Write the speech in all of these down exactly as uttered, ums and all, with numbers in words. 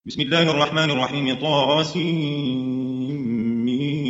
بسم الله الرحمن الرحيم طاسين.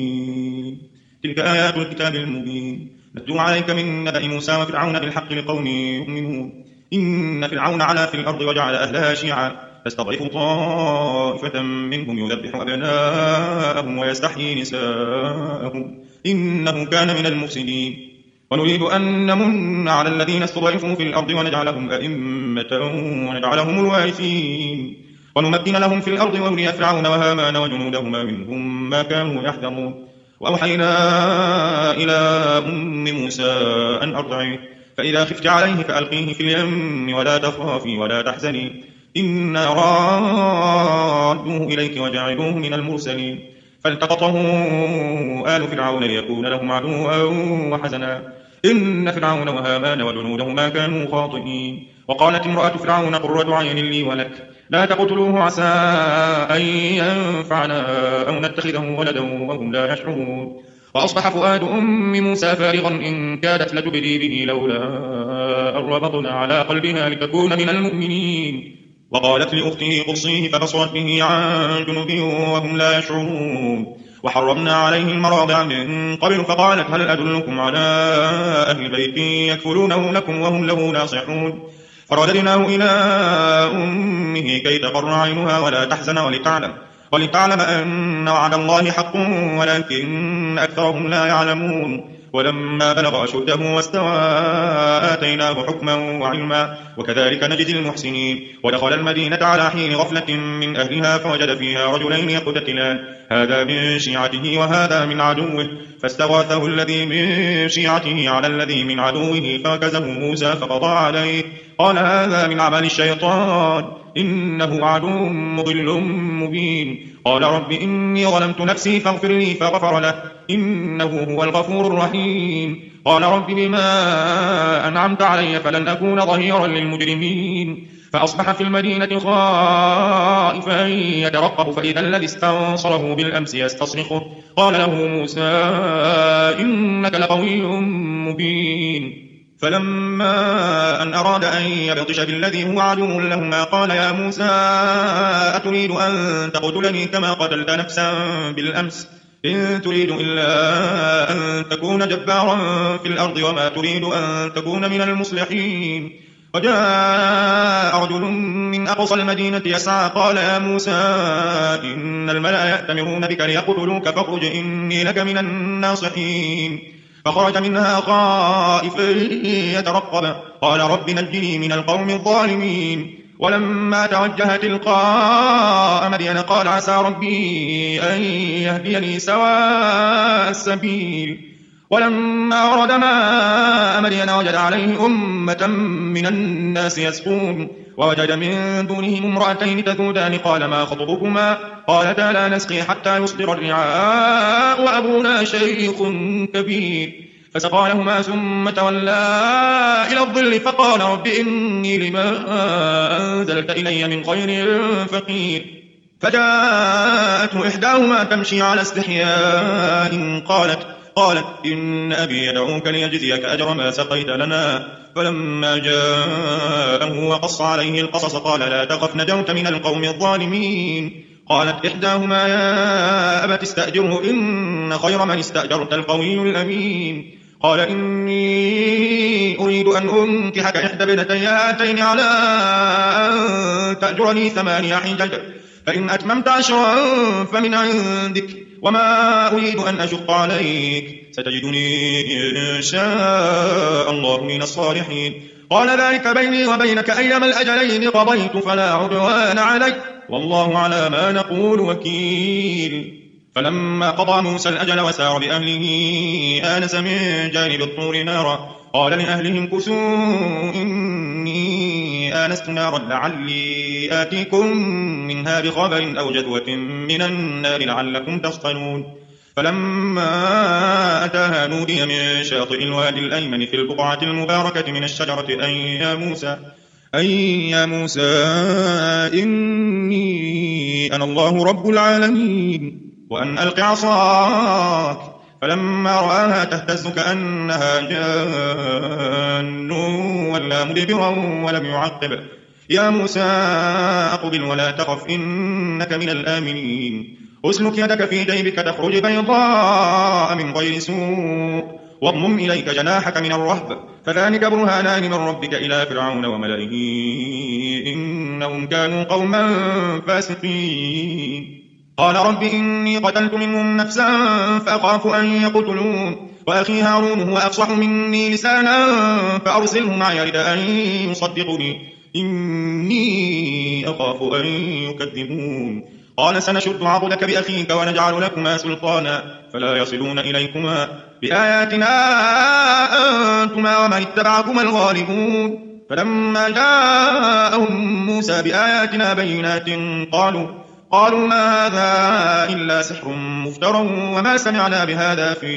تلك آيات الكتاب المبين نتلو عليك من نبأ موسى وفرعون بالحق لقوم يؤمنون. إن فرعون علا في الأرض وجعل أهلها شيعا فاستضعف طائفة منهم يذبح أبناءهم ويستحيي نساءهم إنه كان من المفسدين. ونريد أن نمن على الذين استضعفوا في الأرض ونجعلهم أئمة ونجعلهم الوارثين ونمكن لهم في الأرض ونري فرعون وهامان وجنودهما منهم ما كانوا يحذرون. وأوحينا إلى أم موسى أن أرضعيه فإذا خفت عليه فألقيه في اليم ولا تخافي ولا تحزني إنا رادوه إليك وجعلوه من المرسلين. فالتقطه آل فرعون ليكون لهم عدوا وحزنا إن فرعون وهامان وجنودهما كانوا خاطئين. وقالت امرأة فرعون قرة عين لي ولك لا تقتلوه عسى أن ينفعنا أو نتخذه ولدا وهم لا يشعرون. وأصبح فؤاد أم موسى فارغا إن كادت لتبدي به لولا أن ربطنا على قلبها لتكون من المؤمنين. وقالت لأخته قصيه فبصرت به عن جنوب وهم لا يشعرون. وحرمنا عليه المراضع من قبل فقالت هل أدلكم على أهل بيت يكفلونه لكم وهم له ناصحون. فرددناه إلى أمه كي تقر عينها ولا تحزن ولتعلم ولتعلم أن وعد الله حق ولكن أكثرهم لا يعلمون. ولما بلغ أشده واستوى آتيناه حكما وعلما وكذلك نجزي المحسنين. ودخل المدينة على حين غفلة من أهلها فوجد فيها رجلين يقتتلان هذا من شيعته وهذا من عدوه فاستغاثه الذي من شيعته على الذي من عدوه فوكزه موسى فقضى عليه قال هذا من عمل الشيطان إنه عدو مضل مبين. قال رب إني ظلمت نفسي فاغفر لي فغفر له إنه هو الغفور الرحيم. قال رب بما أنعمت علي فلن أكون ظهيرا للمجرمين. فأصبح في المدينة خائفا يترقب فإذا الذي استنصره بالأمس يستصرخه قال له موسى إنك لقوي مبين. فلما أن أراد أن يبطش بالذي هو عدو لهما قال يا موسى أتريد أن تقتلني كما قتلت نفسا بالأمس إن تريد إلا أن تكون جبارا في الأرض وما تريد أن تكون من المصلحين. وجاء رجل من أقصى المدينة يسعى قال يا موسى إن الملأ يأتمرون بك ليقتلوك فاخرج إني لك من الناصحين. فخرج منها خائفا يترقب قال رب نجني من القوم الظالمين. ولما توجه تلقاء مدين قال عسى ربي أن يهديني سواء السبيل. ولما ورد ماء مدين وجد عليه أمة من الناس يسقون ووجد من دونهم امرأتين تذودان قال ما خطبكما قالتا لا نسقي حتى يصدر الرعاء وأبونا شيخ كبير. فسقى لهما ثم تولى إلى الظل فقال رب إني لما أنزلت إلي من خير فقير. فجاءته إحداهما تمشي على استحياء قالت قالت إن أبي يدعوك ليجزيك أجر ما سقيت لنا. فلما جاءه وقص عليه القصص قال لا تخف نجوت من القوم الظالمين. قالت إحداهما يا أبت استأجره إن خير من استأجرت القوي الأمين. قال إني أريد أن أنكحك إحدى ابنتي هاتين على أن تأجرني ثماني حجج فإن أتممت عشرا فمن عندك وما أريد أن أشق عليك ستجدني إن شاء الله من الصالحين. قال ذلك بيني وبينك أيما الأجلين قضيت فلا عدوان علي والله على ما نقول وكيل. فلما قضى موسى الأجل وسار بأهله آنس من جانب الطور نارا قال لأهلهم كثوا إني آنست نارا لعلي آتيكم منها بخبر أو جذوة من النار لعلكم تصطلون. فلما أتاها نودي من شاطئ الوادي الأيمن في البقعة المباركة من الشجرة أن يا موسى أي يا موسى إني أنا الله رب العالمين وأن ألق عصاك. فلما رآها تهتز كأنها جان ولا مدبرا ولم يعقب يا موسى أقبل ولا تخف إنك من الآمنين أسلك يدك في جيبك تخرج بيضاء من غير سوء واضمم إليك جناحك من الرهب فذلك برهانان من ربك إلى فرعون وملئه إنهم كانوا قوما فاسقين قال رب إني قتلت منهم نفسا فأخاف أن يقتلون وأخي هارون هو أفصح مني لسانا فأرسله معي يرد أن يصدقني إني أخاف أن يكذبون قال سنشد عضدك بأخيك ونجعل لكما سلطانا فلا يصلون إليكما بآياتنا أنتما ومن اتبعكما الغالبون فلما جاءهم موسى بآياتنا بينات قالوا قالوا ما هذا إلا سحر مفترى وما سمعنا بهذا في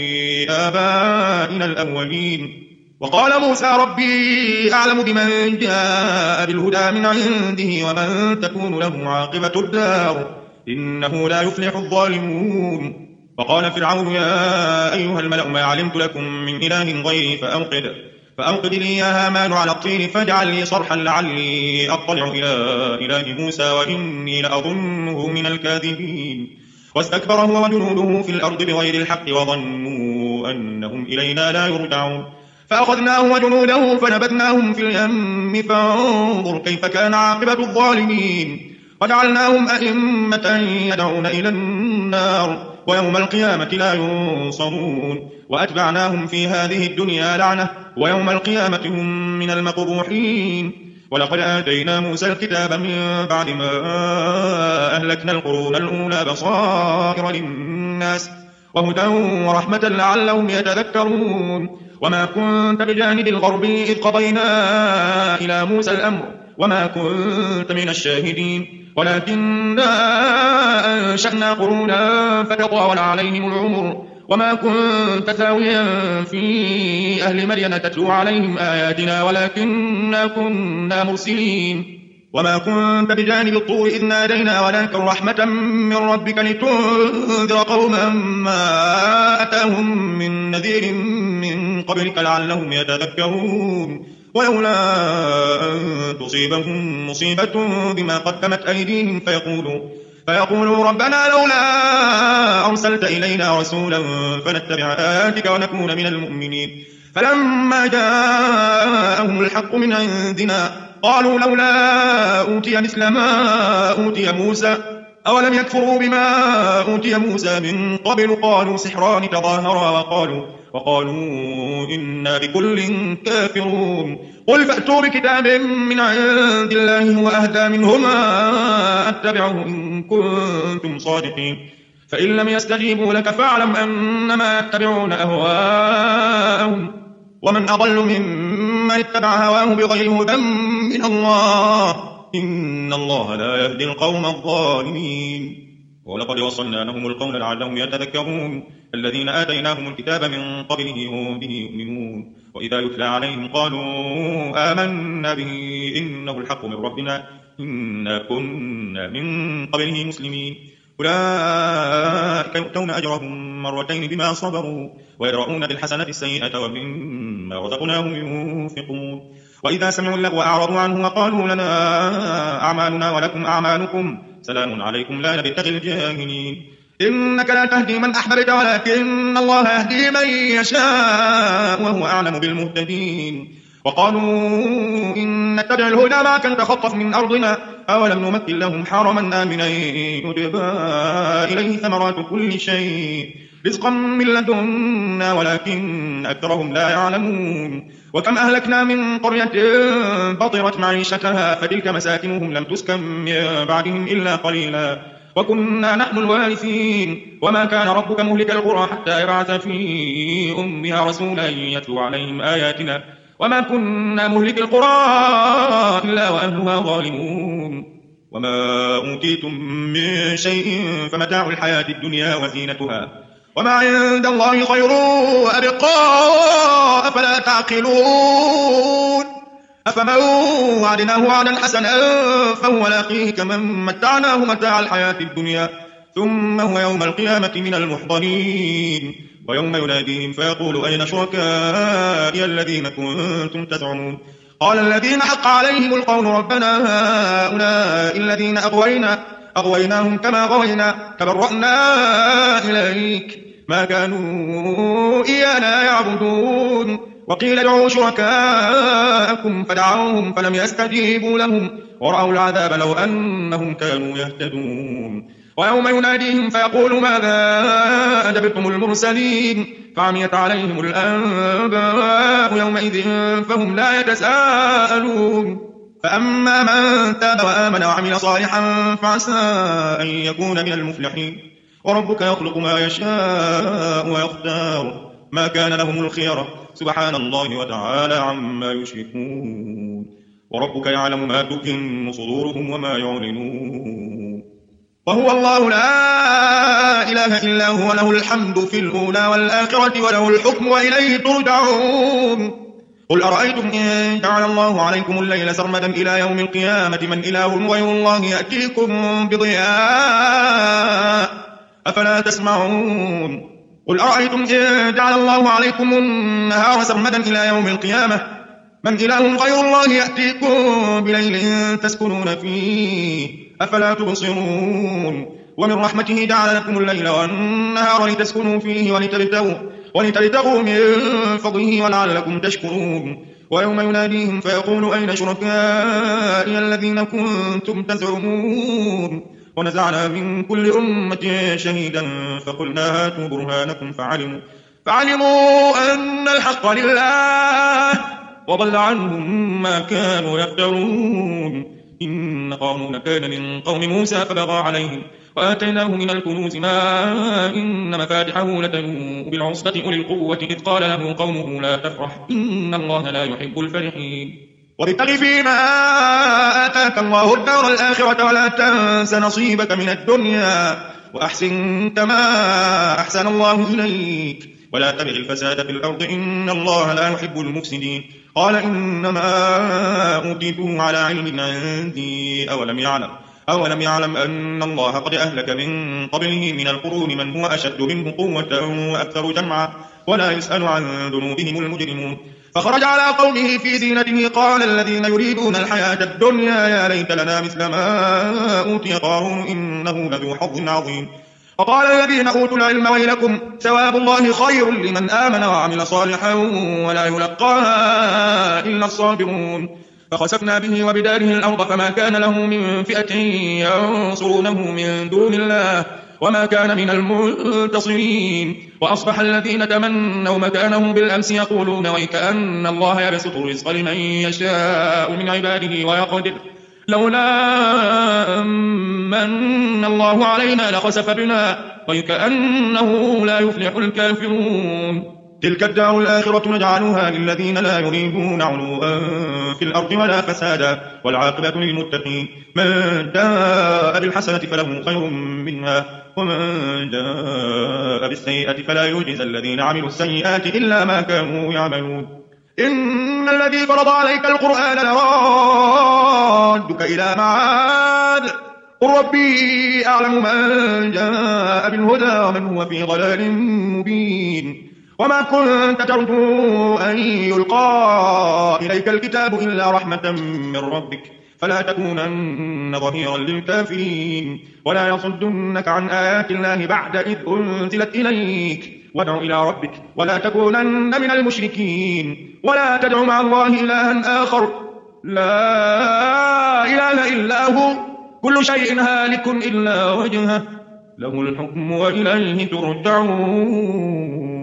آبائنا الأولين وقال موسى ربي أعلم بمن جاء بالهدى من عنده ومن تكون له عاقبة الدار إنه لا يفلح الظالمون وقال فرعون يا أيها الملأ ما علمت لكم من إله غيري فأوقد فأوقد لي يا هامان على الطين فاجعل لي صرحا لعلي أطلع إلى إله موسى وإني لأظنه من الكاذبين واستكبر هو وجنوده في الأرض بغير الحق وظنوا أنهم إلينا لا يرجعون فأخذناه وجنوده فنبذناهم في اليم فانظر كيف كان عاقبة الظالمين وجعلناهم أئمة يدعون إلى النار ويوم القيامة لا ينصرون وأتبعناهم في هذه الدنيا لعنة ويوم القيامة هم من المقبوحين ولقد آتينا موسى الكتاب من بعد ما أهلكنا القرون الأولى بصائر للناس وهدى ورحمة لعلهم يتذكرون وما كنت بجانب الغربي إذ قضينا إلى موسى الأمر وما كنت من الشاهدين ولكننا أنشأنا قرونا فتطاول عليهم العمر وما كنت ثاويا في أهل مدين تتلو عليهم آياتنا ولكننا كنا مرسلين وما كنت بجانب الطور إذ نادينا ولكن رحمة من ربك لتنذر قوما ما أتاهم من نذير من قبلك لعلهم يتذكرون ولولا أن تصيبهم مصيبة بما قدمت أيديهم فيقولوا فيقولوا ربنا لولا أرسلت إلينا رسولا فنتبع آياتك ونكون من المؤمنين فلما جاءهم الحق من عندنا قالوا لولا أوتي مثل ما أوتي موسى أولم يكفروا بما أوتي موسى من قبل قالوا سحران تظاهرا وقالوا وقالوا إنا بكل كافرون قل فأتوا بكتاب من عند الله هو أهدى منهما أتبعه إن كنتم صادقين فإن لم يستجيبوا لك فاعلم أنما يتبعون أهواءهم ومن أضل ممن اتبع هواه بغير هدى من الله إن الله لا يهدي القوم الظالمين ولقد وصلنا لهم القول لعلهم يتذكرون الذين آتيناهم الكتاب من قبله هم به يؤمنون وإذا يتلى عليهم قالوا آمنا به إنه الحق من ربنا إنا كنا من قبله مسلمين أولئك يؤتون أجرهم مرتين بما صبروا ويدرؤون بالحسنة السيئة ومما رزقناهم ينفقون وإذا سمعوا اللغو أعرضوا عنه وقالوا لنا أعمالنا ولكم أعمالكم سلام عليكم لا نبتغي الجاهلين إنك لا تهدي من أحببت ولكن الله يهدي من يشاء وهو أعلم بالمهتدين وقالوا إن نتبع الهدى معك نتخطف من أرضنا أولم نمكن لهم حرما آمنا يجبى إليه ثمرات كل شيء رزقا من لدنا ولكن أكثرهم لا يعلمون وكم أهلكنا من قرية بطرت معيشتها فتلك مساكنهم لم تسكن من بعدهم إلا قليلا وكنا نحن الوارثين وما كان ربك مهلك القرى حتى يبعث في أمها رسولا يتلو عليهم آياتنا وما كنا مهلك القرى إلا وأهلها ظالمون وما أوتيتم من شيء فمتاع الحياة الدنيا وزينتها وما عند الله خير وأبقى أفلا تعقلون أفمن وعدناه وعدا حسنا فهو لاقيه كمن متعناه متاع الحياة الدنيا ثم هو يوم القيامة من المحضرين ويوم يناديهم فيقول أين شركائي الذين كنتم تزعمون قال الذين حق عليهم القول ربنا هؤلاء الذين أغوينا أغويناهم كما غوينا تبرأنا إليك ما كانوا إيانا يعبدون وقيل ادعوا شركاءكم فدعوهم فلم يستجيبوا لهم ورأوا العذاب لو أنهم كانوا يهتدون ويوم يناديهم فيقول ماذا أجبتم المرسلين فعميت عليهم الأنباء يومئذ فهم لا يتساءلون فأما من تاب وآمن وعمل صالحا فعسى أن يكون من المفلحين وربك يخلق ما يشاء ويختار ما كان لهم الخيرة سبحان الله وتعالى عما يشركون وربك يعلم ما تكن صدورهم وما يعلنون وهو الله لا إله إلا هو له الحمد في الأولى والآخرة وله الحكم وإليه ترجعون قل أرأيتم إن جعل الله عليكم الليل سرمدا إلى يوم القيامة من إله غير الله يأتيكم بضياء أفلا تسمعون قل أرأيتم إن جعل الله عليكم النهار سرمدا إلى يوم القيامة من إله غير الله يأتيكم بليل تسكنون فيه أفلا تبصرون ومن رحمته جعل لكم الليل والنهار لتسكنوا فيه ولتبتغوا, ولتبتغوا من فضله ولعلكم تشكرون ويوم يناديهم فيقول أين شركائي الذين كنتم تزعمون ونزعنا من كل أمة شهيدا فقلنا هاتوا برهانكم فعلموا, فعلموا أن الحق لله وضل عنهم ما كانوا يفترون إن قارون كان من قوم موسى فبغى عليهم وآتيناه من الكنوز ما إن مفاتحه لتنوء بالعصبة أولي القوة إذ قال له قومه لا تفرح إن الله لا يحب الفرحين وابتغ فيما آتاك الله الدار الآخرة ولا تنس نصيبك من الدنيا وأحسن كما أحسن الله إليك ولا تبغ الفساد في الأرض إن الله لا يحب المفسدين قال إنما أوتيته على علم عندي أولم يعلم أولم يعلم أن الله قد أهلك من قبله من القرون من هو أشد منه قوة وأكثر جمعا ولا يسأل عن ذنوبهم المجرمون فخرج على قومه في زينته قال الذين يريدون الحياة الدنيا يا ليت لنا مثل ما أوتي قارون إنه لذو حظ عظيم وقال الذين أوتوا العلم ويلكم ثواب الله خير لمن آمن وعمل صالحا ولا يلقاها إلا الصابرون فخسفنا به وبداره الأرض فما كان له من فئة ينصرونه من دون الله وما كان من المنتصرين وأصبح الذين تمنوا مكانه بالأمس يقولون ويكأن الله يبسط الرزق لمن يشاء من عباده ويقدر لولا أمن الله علينا لخسف بنا ويكأنه لا يفلح الكافرون تلك الدار الآخرة نجعلها للذين لا يريدون علوا في الأرض ولا فسادا والعاقبة للمتقين من جاء بالحسنة فله خير منها ومن جاء بالسيئة فلا يجزى الذين عملوا السيئات إلا ما كانوا يعملون إن الذي فرض عليك القرآن لرادك إلى معاد قل ربي أعلم من جاء بالهدى ومن هو في ضلال مبين وما كنت ترجو أن يلقى إليك الكتاب إلا رحمة من ربك فلا تكونن ظهيرا للكافرين ولا يصدنك عن آيات الله بعد إذ أنزلت إليك وادع إلى ربك ولا تكونن من المشركين ولا تدع مع الله إلها آخر لا إله إلا هو كل شيء هالك إلا وجهه له الحكم وإليه ترجعون